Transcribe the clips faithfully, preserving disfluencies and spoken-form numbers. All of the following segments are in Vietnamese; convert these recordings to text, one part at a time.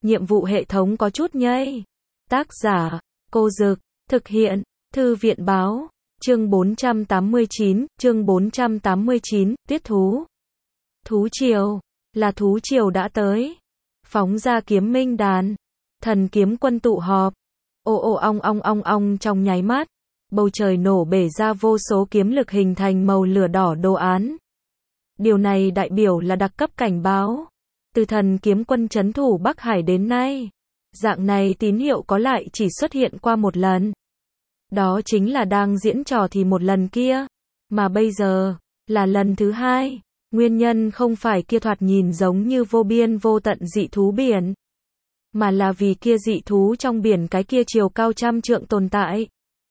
nhiệm vụ hệ thống có chút nhây. Tác giả, Cô Dực, thực hiện, Thư viện Báo, chương bốn trăm tám mươi chín, chương bốn trăm tám mươi chín, Tiết thú. Thú triều, là thú triều đã tới. Phóng ra kiếm minh đàn, thần kiếm quân tụ họp. Ô ô ong ong ong ong trong nháy mắt, bầu trời nổ bể ra vô số kiếm lực hình thành màu lửa đỏ đồ án. Điều này đại biểu là đặc cấp cảnh báo. Từ thần kiếm quân trấn thủ Bắc Hải đến nay, dạng này tín hiệu có lại chỉ xuất hiện qua một lần. Đó chính là đang diễn trò thì một lần kia, mà bây giờ, là lần thứ hai. Nguyên nhân không phải kia thoạt nhìn giống như vô biên vô tận dị thú biển, mà là vì kia dị thú trong biển cái kia chiều cao trăm trượng tồn tại.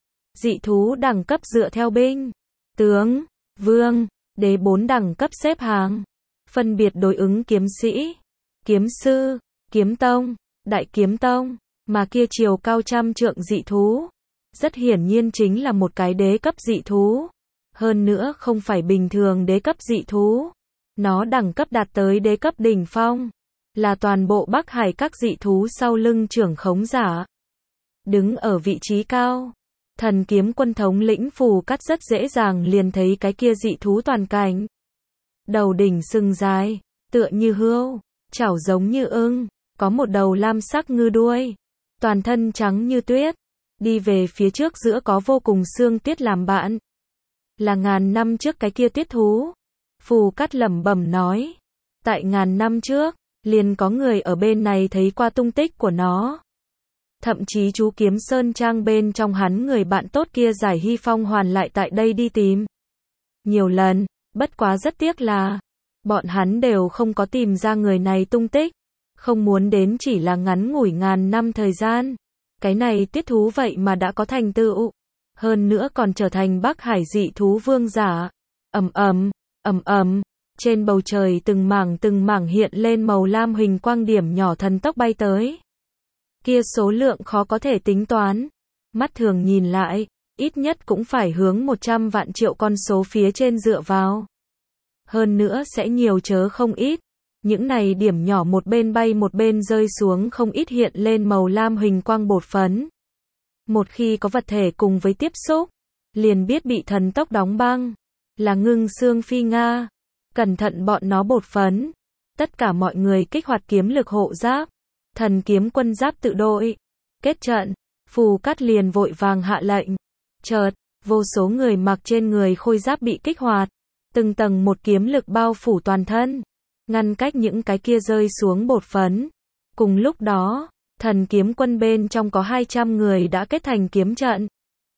Dị thú đẳng cấp dựa theo binh, tướng, vương, đế bốn đẳng cấp xếp hàng, phân biệt đối ứng kiếm sĩ, kiếm sư, kiếm tông, đại kiếm tông, mà kia chiều cao trăm trượng dị thú, rất hiển nhiên chính là một cái đế cấp dị thú. Hơn nữa không phải bình thường đế cấp dị thú, nó đẳng cấp đạt tới đế cấp đỉnh phong, là toàn bộ Bắc Hải các dị thú sau lưng trưởng khống giả. Đứng ở vị trí cao, thần kiếm quân thống lĩnh Phù Cắt rất dễ dàng liền thấy cái kia dị thú toàn cảnh. Đầu đỉnh sừng dài, tựa như hươu, chảo giống như ưng, có một đầu lam sắc ngư đuôi, toàn thân trắng như tuyết, đi về phía trước giữa có vô cùng xương tiết làm bạn. Là ngàn năm trước cái kia tiết thú. Phù Cắt lẩm bẩm nói, tại ngàn năm trước, liền có người ở bên này thấy qua tung tích của nó. Thậm chí chú Kiếm Sơn Trang bên trong hắn người bạn tốt kia Giải Hy Phong hoàn lại tại đây đi tìm. Nhiều lần, bất quá rất tiếc là, bọn hắn đều không có tìm ra người này tung tích. Không muốn đến chỉ là ngắn ngủi ngàn năm thời gian. Cái này tiết thú vậy mà đã có thành tựu. Hơn nữa còn trở thành Bắc Hải dị thú vương giả. Ầm ầm, ầm ầm, trên bầu trời từng mảng từng mảng hiện lên màu lam huỳnh quang điểm nhỏ thần tốc bay tới. Kia số lượng khó có thể tính toán. Mắt thường nhìn lại, ít nhất cũng phải hướng một trăm vạn triệu con số phía trên dựa vào. Hơn nữa sẽ nhiều chớ không ít. Những này điểm nhỏ một bên bay một bên rơi xuống không ít hiện lên màu lam huỳnh quang bột phấn. Một khi có vật thể cùng với tiếp xúc, liền biết bị thần tốc đóng băng. Là ngưng xương phi Nga. Cẩn thận bọn nó bột phấn. Tất cả mọi người kích hoạt kiếm lực hộ giáp. Thần kiếm quân giáp tự đội. Kết trận. Phù Cắt liền vội vàng hạ lệnh. Chợt, vô số người mặc trên người khôi giáp bị kích hoạt. Từng tầng một kiếm lực bao phủ toàn thân. Ngăn cách những cái kia rơi xuống bột phấn. Cùng lúc đó, thần kiếm quân bên trong có hai trăm người đã kết thành kiếm trận.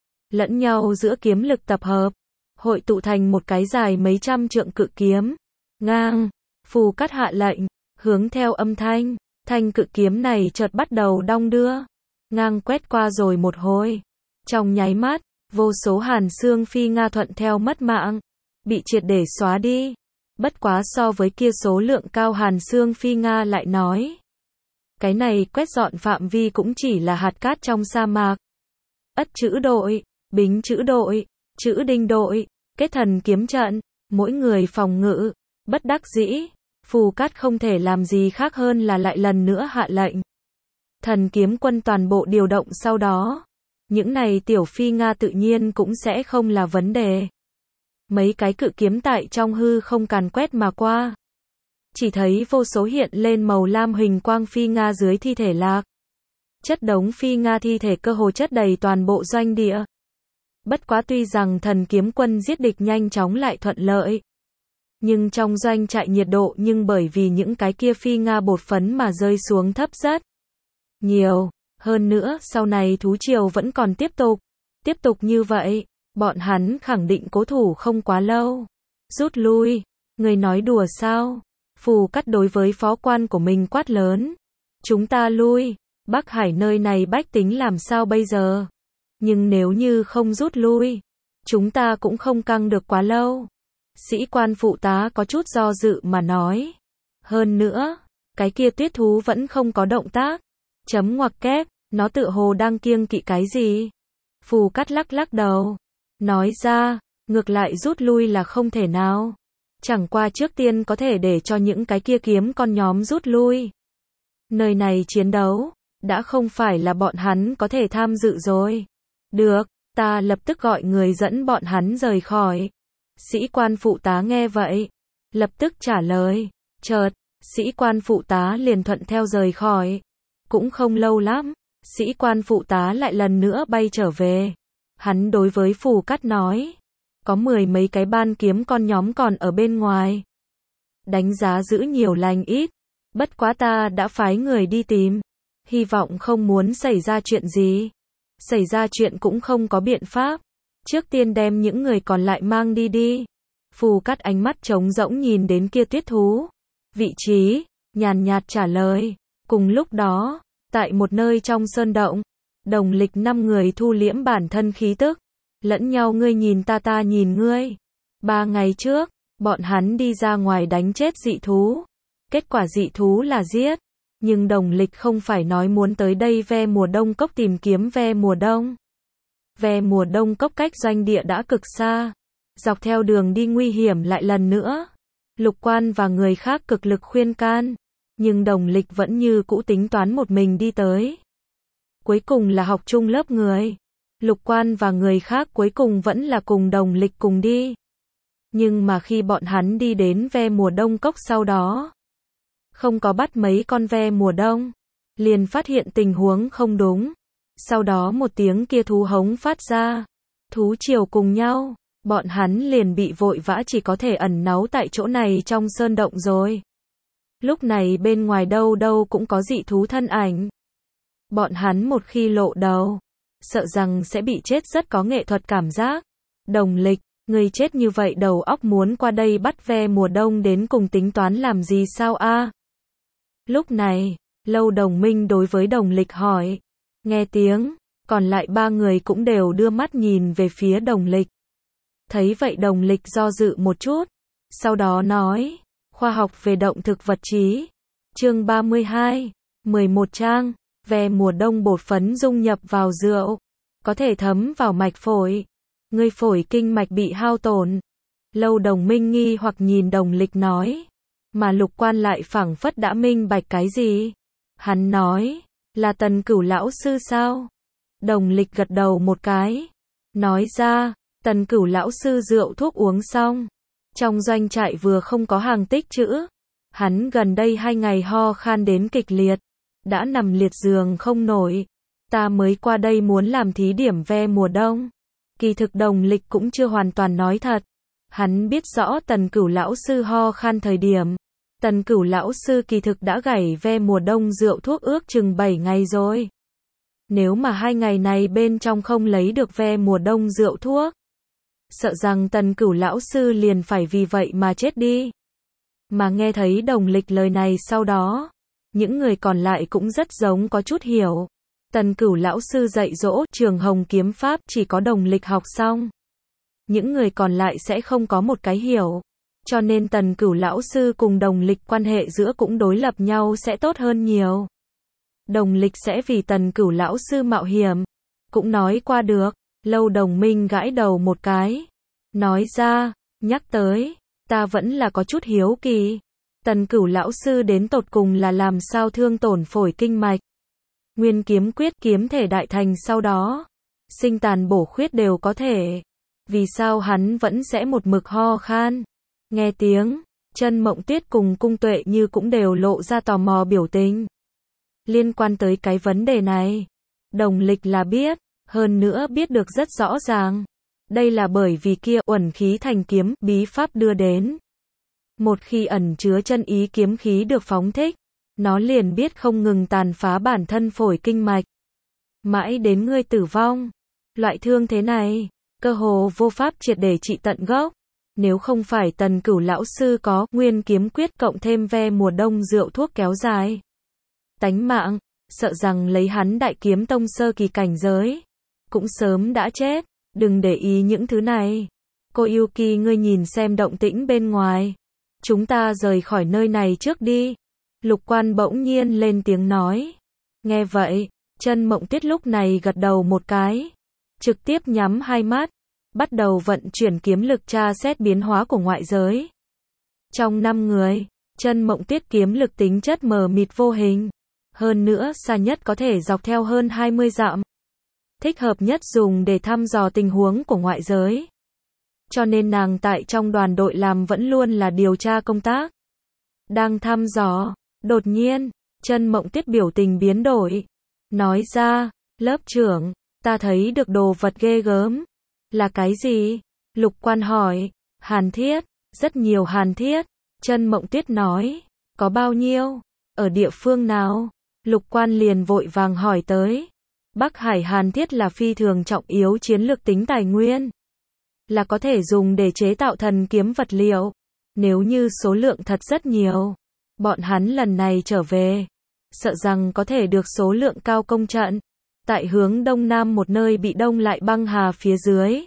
Lẫn nhau giữa kiếm lực tập hợp, hội tụ thành một cái dài mấy trăm trượng cự kiếm. Ngang, Phù Cắt hạ lệnh, hướng theo âm thanh, thanh cự kiếm này chợt bắt đầu đong đưa. Ngang quét qua rồi một hồi. Trong nháy mắt, vô số hàn xương phi Nga thuận theo mất mạng, bị triệt để xóa đi. Bất quá so với kia số lượng cao hàn xương phi Nga lại nói. Cái này quét dọn phạm vi cũng chỉ là hạt cát trong sa mạc. Ất chữ đội, bính chữ đội, chữ đinh đội, kết thần kiếm trận, mỗi người phòng ngự. Bất đắc dĩ, Phù Cắt không thể làm gì khác hơn là lại lần nữa hạ lệnh. Thần kiếm quân toàn bộ điều động sau đó. Những này tiểu phi Nga tự nhiên cũng sẽ không là vấn đề. Mấy cái cự kiếm tại trong hư không càn quét mà qua. Chỉ thấy vô số hiện lên màu lam huỳnh quang phi Nga dưới thi thể lạc. Chất đống phi Nga thi thể cơ hồ chất đầy toàn bộ doanh địa. Bất quá tuy rằng thần kiếm quân giết địch nhanh chóng lại thuận lợi. Nhưng trong doanh trại nhiệt độ nhưng bởi vì những cái kia phi Nga bột phấn mà rơi xuống thấp rất nhiều. Hơn nữa sau này thú triều vẫn còn tiếp tục. Tiếp tục như vậy, bọn hắn khẳng định cố thủ không quá lâu. Rút lui, người nói đùa sao? Phù Cắt đối với phó quan của mình quát lớn. Chúng ta lui, Bắc Hải nơi này bách tính làm sao bây giờ? Nhưng nếu như không rút lui, chúng ta cũng không căng được quá lâu. Sĩ quan phụ tá có chút do dự mà nói. Hơn nữa, cái kia tiết thú vẫn không có động tác. Chấm ngoặc kép, nó tự hồ đang kiêng kỵ cái gì? Phù Cắt lắc lắc đầu. Nói ra, ngược lại rút lui là không thể nào. Chẳng qua trước tiên có thể để cho những cái kia kiếm con nhóm rút lui. Nơi này chiến đấu, đã không phải là bọn hắn có thể tham dự rồi. Được, ta lập tức gọi người dẫn bọn hắn rời khỏi. Sĩ quan phụ tá nghe vậy, lập tức trả lời. Chợt, sĩ quan phụ tá liền thuận theo rời khỏi. Cũng không lâu lắm, sĩ quan phụ tá lại lần nữa bay trở về. Hắn đối với Phù Cát nói, có mười mấy cái ban kiếm con nhóm còn ở bên ngoài. Đánh giá giữ nhiều lành ít, bất quá ta đã phái người đi tìm, hy vọng không muốn xảy ra chuyện gì. Xảy ra chuyện cũng không có biện pháp, trước tiên đem những người còn lại mang đi đi. Phù Cát ánh mắt trống rỗng nhìn đến kia tuyết thú. Vị trí, nhàn nhạt trả lời. Cùng lúc đó, tại một nơi trong sơn động, Đồng Lịch năm người thu liễm bản thân khí tức, lẫn nhau ngươi nhìn ta ta nhìn ngươi. Ba ngày trước, bọn hắn đi ra ngoài đánh chết dị thú. Kết quả dị thú là giết. Nhưng Đồng Lịch không phải nói muốn tới đây ve mùa đông cốc tìm kiếm ve mùa đông. Ve mùa đông cốc cách doanh địa đã cực xa. Dọc theo đường đi nguy hiểm lại lần nữa. Lục Quan và người khác cực lực khuyên can. Nhưng Đồng Lịch vẫn như cũ tính toán một mình đi tới. Cuối cùng là học chung lớp người. Lục Quan và người khác cuối cùng vẫn là cùng Đồng Lịch cùng đi. Nhưng mà khi bọn hắn đi đến ve mùa đông cốc sau đó, không có bắt mấy con ve mùa đông, liền phát hiện tình huống không đúng. Sau đó một tiếng kia thú hống phát ra, thú triều cùng nhau, bọn hắn liền bị vội vã chỉ có thể ẩn náu tại chỗ này trong sơn động rồi. Lúc này bên ngoài đâu đâu cũng có dị thú thân ảnh. Bọn hắn một khi lộ đầu, sợ rằng sẽ bị chết rất có nghệ thuật cảm giác. Đồng Lịch, người chết như vậy đầu óc muốn qua đây bắt ve mùa đông đến cùng tính toán làm gì sao a? Lúc này, Lâu Đồng Minh đối với Đồng Lịch hỏi. Nghe tiếng, còn lại ba người cũng đều đưa mắt nhìn về phía Đồng Lịch. Thấy vậy Đồng Lịch do dự một chút, sau đó nói, khoa học về động thực vật trí. Chương ba mươi hai, mười một trang, ve mùa đông bột phấn dung nhập vào rượu, có thể thấm vào mạch phổi. Ngươi phổi kinh mạch bị hao tổn. Lâu Đồng Minh nghi hoặc nhìn Đồng Lịch nói, mà Lục Quan lại phảng phất đã minh bạch cái gì. Hắn nói, là Tần Cửu lão sư sao? Đồng Lịch gật đầu một cái, nói ra, Tần Cửu lão sư rượu thuốc uống xong, trong doanh trại vừa không có hàng tích trữ. Hắn gần đây hai ngày ho khan đến kịch liệt, đã nằm liệt giường không nổi. Ta mới qua đây muốn làm thí điểm ve mùa đông. Kỳ thực Đồng Lịch cũng chưa hoàn toàn nói thật. Hắn biết rõ Tần Cửu lão sư ho khan thời điểm, Tần Cửu lão sư kỳ thực đã gảy ve mùa đông rượu thuốc ước chừng bảy ngày rồi. Nếu mà hai ngày này bên trong không lấy được ve mùa đông rượu thuốc, sợ rằng Tần Cửu lão sư liền phải vì vậy mà chết đi. Mà nghe thấy Đồng Lịch lời này sau đó, những người còn lại cũng rất giống có chút hiểu. Tần Cửu lão sư dạy dỗ Trường Hồng kiếm pháp chỉ có Đồng Lịch học xong, những người còn lại sẽ không có một cái hiểu. Cho nên Tần Cửu lão sư cùng Đồng Lịch quan hệ giữa cũng đối lập nhau sẽ tốt hơn nhiều. Đồng Lịch sẽ vì Tần Cửu lão sư mạo hiểm, cũng nói qua được. Lâu Đồng Minh gãi đầu một cái, nói ra, nhắc tới, ta vẫn là có chút hiếu kỳ. Tần Cửu lão sư đến tột cùng là làm sao thương tổn phổi kinh mạch. Nguyên kiếm quyết kiếm thể đại thành sau đó, sinh tàn bổ khuyết đều có thể. Vì sao hắn vẫn sẽ một mực ho khan? Nghe tiếng, Chân Mộng Tuyết cùng Cung Tuệ Như cũng đều lộ ra tò mò biểu tình. Liên quan tới cái vấn đề này, Đồng Lịch là biết, hơn nữa biết được rất rõ ràng. Đây là bởi vì kia uẩn khí thành kiếm bí pháp đưa đến. Một khi ẩn chứa chân ý kiếm khí được phóng thích, nó liền biết không ngừng tàn phá bản thân phổi kinh mạch. Mãi đến ngươi tử vong. Loại thương thế này, cơ hồ vô pháp triệt để trị tận gốc. Nếu không phải Tần Cửu lão sư có Nguyên kiếm quyết cộng thêm ve mùa đông rượu thuốc kéo dài tánh mạng, sợ rằng lấy hắn đại kiếm tông sơ kỳ cảnh giới, cũng sớm đã chết. Đừng để ý những thứ này. Cô Yuki, ngươi nhìn xem động tĩnh bên ngoài. Chúng ta rời khỏi nơi này trước đi. Lục Quan bỗng nhiên lên tiếng nói. Nghe vậy, Chân Mộng Tuyết lúc này gật đầu một cái, trực tiếp nhắm hai mắt, bắt đầu vận chuyển kiếm lực tra xét biến hóa của ngoại giới. Trong năm người, Chân Mộng Tuyết kiếm lực tính chất mờ mịt vô hình, Hơn nữa xa nhất có thể dọc theo hơn hai mươi dặm. Thích hợp nhất dùng để thăm dò tình huống của ngoại giới. Cho nên nàng tại trong đoàn đội làm vẫn luôn là điều tra công tác. Đang thăm dò, đột nhiên, Chân Mộng Tuyết biểu tình biến đổi. Nói ra, lớp trưởng, ta thấy được đồ vật ghê gớm. Là cái gì? Lục Quan hỏi. Hàn thiết, rất nhiều hàn thiết. Chân Mộng Tuyết nói. Có bao nhiêu? Ở địa phương nào? Lục Quan liền vội vàng hỏi tới. Bắc Hải hàn thiết là phi thường trọng yếu chiến lược tính tài nguyên. Là có thể dùng để chế tạo thần kiếm vật liệu. Nếu như số lượng thật rất nhiều, bọn hắn lần này trở về, sợ rằng có thể được số lượng cao công trận. Tại hướng đông nam một nơi bị đông lại băng hà phía dưới.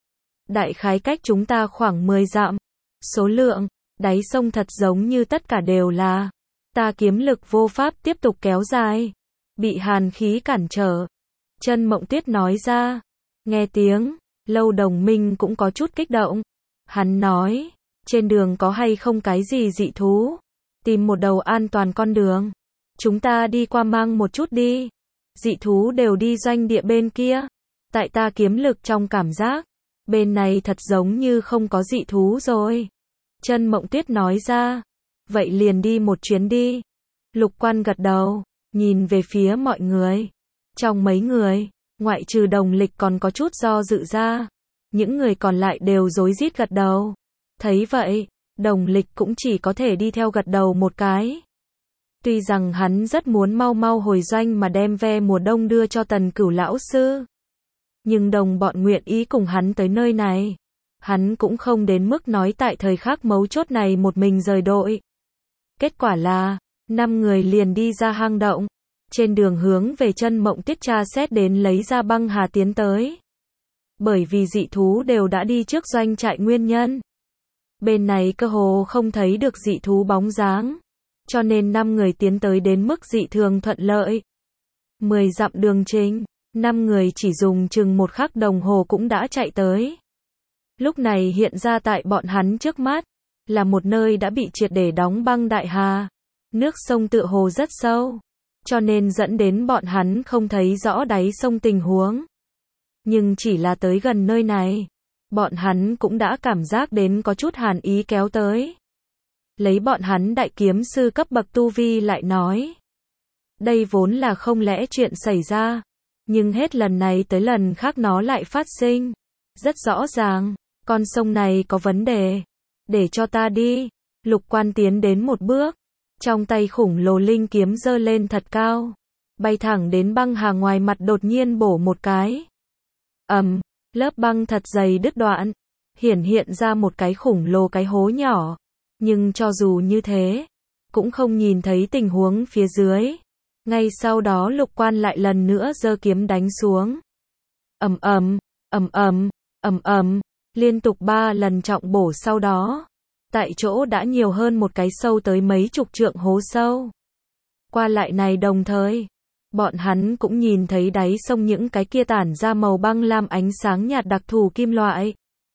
Đại khái cách chúng ta khoảng mười dặm. Số lượng, đáy sông thật giống như tất cả đều là. Ta kiếm lực vô pháp tiếp tục kéo dài. Bị hàn khí cản trở. Chân Mộng Tuyết nói ra. Nghe tiếng, Lâu Đồng Minh cũng có chút kích động. Hắn nói, trên đường có hay không cái gì dị thú? Tìm một đầu an toàn con đường. Chúng ta đi qua mang một chút đi. Dị thú đều đi doanh địa bên kia. Tại ta kiếm lực trong cảm giác. Bên này thật giống như không có dị thú rồi. Chân Mộng Tuyết nói ra. Vậy liền đi một chuyến đi. Lục Quan gật đầu, nhìn về phía mọi người. Trong mấy người, ngoại trừ Đồng Lịch còn có chút do dự ra. Những người còn lại đều rối rít gật đầu. Thấy vậy, Đồng Lịch cũng chỉ có thể đi theo gật đầu một cái. Tuy rằng hắn rất muốn mau mau hồi doanh mà đem ve mùa đông đưa cho Tần Cửu lão sư. Nhưng đồng bọn nguyện ý cùng hắn tới nơi này. Hắn cũng không đến mức nói tại thời khắc mấu chốt này một mình rời đội. Kết quả là, năm người liền đi ra hang động. Trên đường hướng về Chân Mộng Tuyết tra xét đến lấy ra băng hà tiến tới. Bởi vì dị thú đều đã đi trước doanh trại nguyên nhân. Bên này cơ hồ không thấy được dị thú bóng dáng. Cho nên năm người tiến tới đến mức dị thường thuận lợi. Mười dặm đường trình, năm người chỉ dùng chừng một khắc đồng hồ cũng đã chạy tới. Lúc này hiện ra tại bọn hắn trước mắt, là một nơi đã bị triệt để đóng băng đại hà. Nước sông tựa hồ rất sâu, cho nên dẫn đến bọn hắn không thấy rõ đáy sông tình huống. Nhưng chỉ là tới gần nơi này, bọn hắn cũng đã cảm giác đến có chút hàn ý kéo tới. Lấy bọn hắn đại kiếm sư cấp bậc tu vi lại nói. Đây vốn là không lẽ chuyện xảy ra. Nhưng hết lần này tới lần khác nó lại phát sinh. Rất rõ ràng, con sông này có vấn đề. Để cho ta đi. Lục Quan tiến đến một bước. Trong tay khủng lồ linh kiếm giơ lên thật cao. Bay thẳng đến băng hà ngoài mặt đột nhiên bổ một cái. Ầm, lớp băng thật dày đứt đoạn. Hiển hiện ra một cái khủng lồ cái hố nhỏ. Nhưng cho dù như thế, cũng không nhìn thấy tình huống phía dưới. Ngay sau đó Lục Quan lại lần nữa giơ kiếm đánh xuống. Ầm ầm, ầm ầm, ầm ầm, liên tục ba lần trọng bổ sau đó. Tại chỗ đã nhiều hơn một cái sâu tới mấy chục trượng hố sâu. Qua lại này đồng thời, bọn hắn cũng nhìn thấy đáy sông những cái kia tản ra màu băng lam ánh sáng nhạt đặc thù kim loại.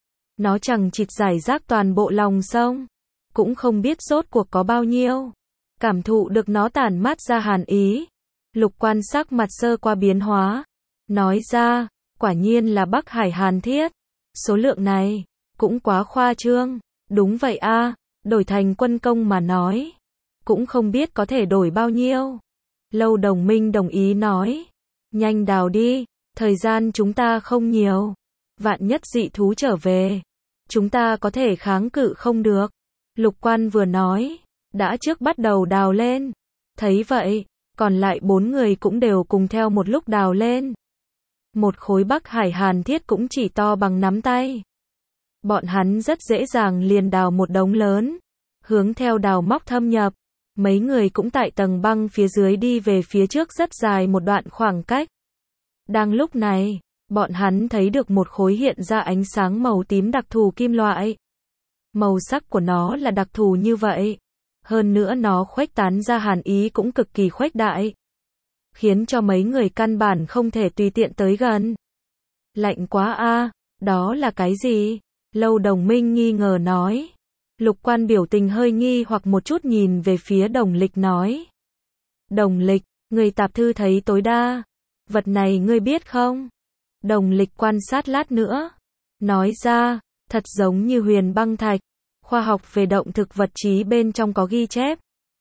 Nó chẳng chịt rải rác toàn bộ lòng sông. Cũng không biết rốt cuộc có bao nhiêu. Cảm thụ được nó tản mát ra hàn ý. Lục Quan sắc mặt sơ qua biến hóa. Nói ra, quả nhiên là Bắc Hải hàn thiết. Số lượng này, cũng quá khoa trương. Đúng vậy a, đổi thành quân công mà nói. Cũng không biết có thể đổi bao nhiêu. Lâu Đồng Minh đồng ý nói. Nhanh đào đi, thời gian chúng ta không nhiều. Vạn nhất dị thú trở về. Chúng ta có thể kháng cự không được. Lục Quan vừa nói, đã trước bắt đầu đào lên. Thấy vậy, còn lại bốn người cũng đều cùng theo một lúc đào lên. Một khối Bắc Hải hàn thiết cũng chỉ to bằng nắm tay. Bọn hắn rất dễ dàng liền đào một đống lớn. Hướng theo đào móc thâm nhập. Mấy người cũng tại tầng băng phía dưới đi về phía trước rất dài một đoạn khoảng cách. Đang lúc này, bọn hắn thấy được một khối hiện ra ánh sáng màu tím đặc thù kim loại. Màu sắc của nó là đặc thù như vậy. Hơn nữa nó khuếch tán ra hàn ý cũng cực kỳ khuếch đại. Khiến cho mấy người căn bản không thể tùy tiện tới gần. Lạnh quá a, đó là cái gì? Lâu Đồng Minh nghi ngờ nói. Lục Quan biểu tình hơi nghi hoặc một chút nhìn về phía Đồng Lịch nói. Đồng Lịch, Người tạp thư thấy tối đa. Vật này ngươi biết không? Đồng Lịch quan sát lát nữa. Nói ra, thật giống như huyền băng thạch. Khoa học về động thực vật trí bên trong có ghi chép.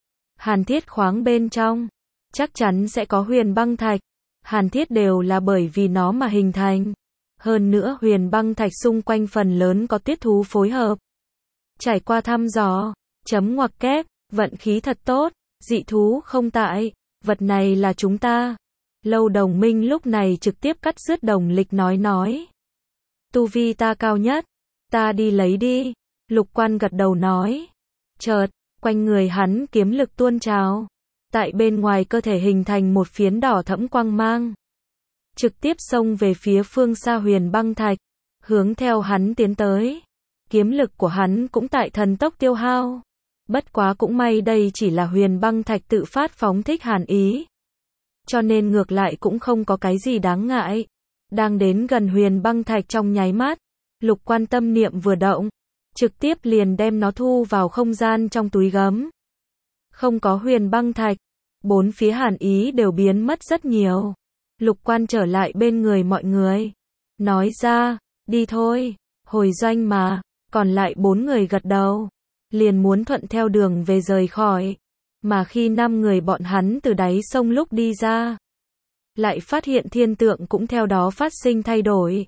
Hàn thiết khoáng bên trong. Chắc chắn sẽ có huyền băng thạch. Hàn thiết đều là bởi vì nó mà hình thành. Hơn nữa huyền băng thạch xung quanh phần lớn có tiết thú phối hợp. Trải qua thăm dò. Chấm ngoặc kép. Vận khí thật tốt. Dị thú không tại. Vật này là chúng ta. Lâu Đồng Minh lúc này trực tiếp cắt dứt Đồng Lịch nói nói. Tu vi ta cao nhất. Ta đi lấy đi. Lục Quan gật đầu nói. Chợt, quanh người hắn kiếm lực tuôn trào. Tại bên ngoài cơ thể hình thành một phiến đỏ thẫm quang mang. Trực tiếp xông về phía phương xa huyền băng thạch. Hướng theo hắn tiến tới. Kiếm lực của hắn cũng tại thần tốc tiêu hao. Bất quá cũng may đây chỉ là huyền băng thạch tự phát phóng thích hàn ý. Cho nên ngược lại cũng không có cái gì đáng ngại. Đang đến gần huyền băng thạch trong nháy mắt. Lục Quan tâm niệm vừa động. Trực tiếp liền đem nó thu vào không gian trong túi gấm. Không có huyền băng thạch. Bốn phía hàn ý đều biến mất rất nhiều. Lục Quan trở lại bên người mọi người. Nói ra, đi thôi. Hồi doanh mà. Còn lại bốn người gật đầu. Liền muốn thuận theo đường về rời khỏi. Mà khi năm người bọn hắn từ đáy sông lúc đi ra. Lại phát hiện thiên tượng cũng theo đó phát sinh thay đổi.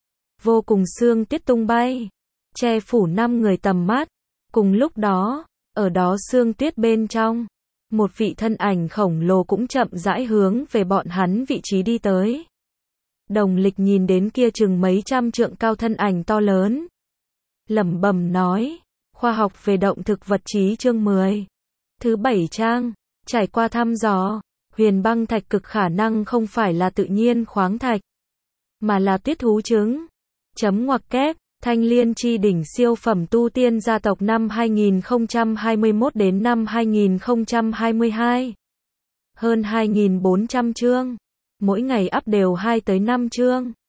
Vô cùng sương tiết tung bay. Che phủ năm người tầm mắt. Cùng lúc đó, ở đó sương tuyết bên trong. Một vị thân ảnh khổng lồ cũng chậm rãi hướng về bọn hắn vị trí đi tới. Đồng Lịch nhìn đến kia chừng mấy trăm trượng cao thân ảnh to lớn. Lẩm bẩm nói. Khoa học về động thực vật trí chương mười. Thứ bảy trang. Trải qua thăm dò. Huyền băng thạch cực khả năng không phải là tự nhiên khoáng thạch. Mà là tuyết thú trứng. Chấm ngoặc kép. Thanh Liên chi đỉnh siêu phẩm tu tiên gia tộc năm hai nghìn không trăm hai mươi mốt đến năm hai nghìn không trăm hai mươi hai. Hơn hai nghìn bốn trăm chương. Mỗi ngày up đều hai tới năm chương.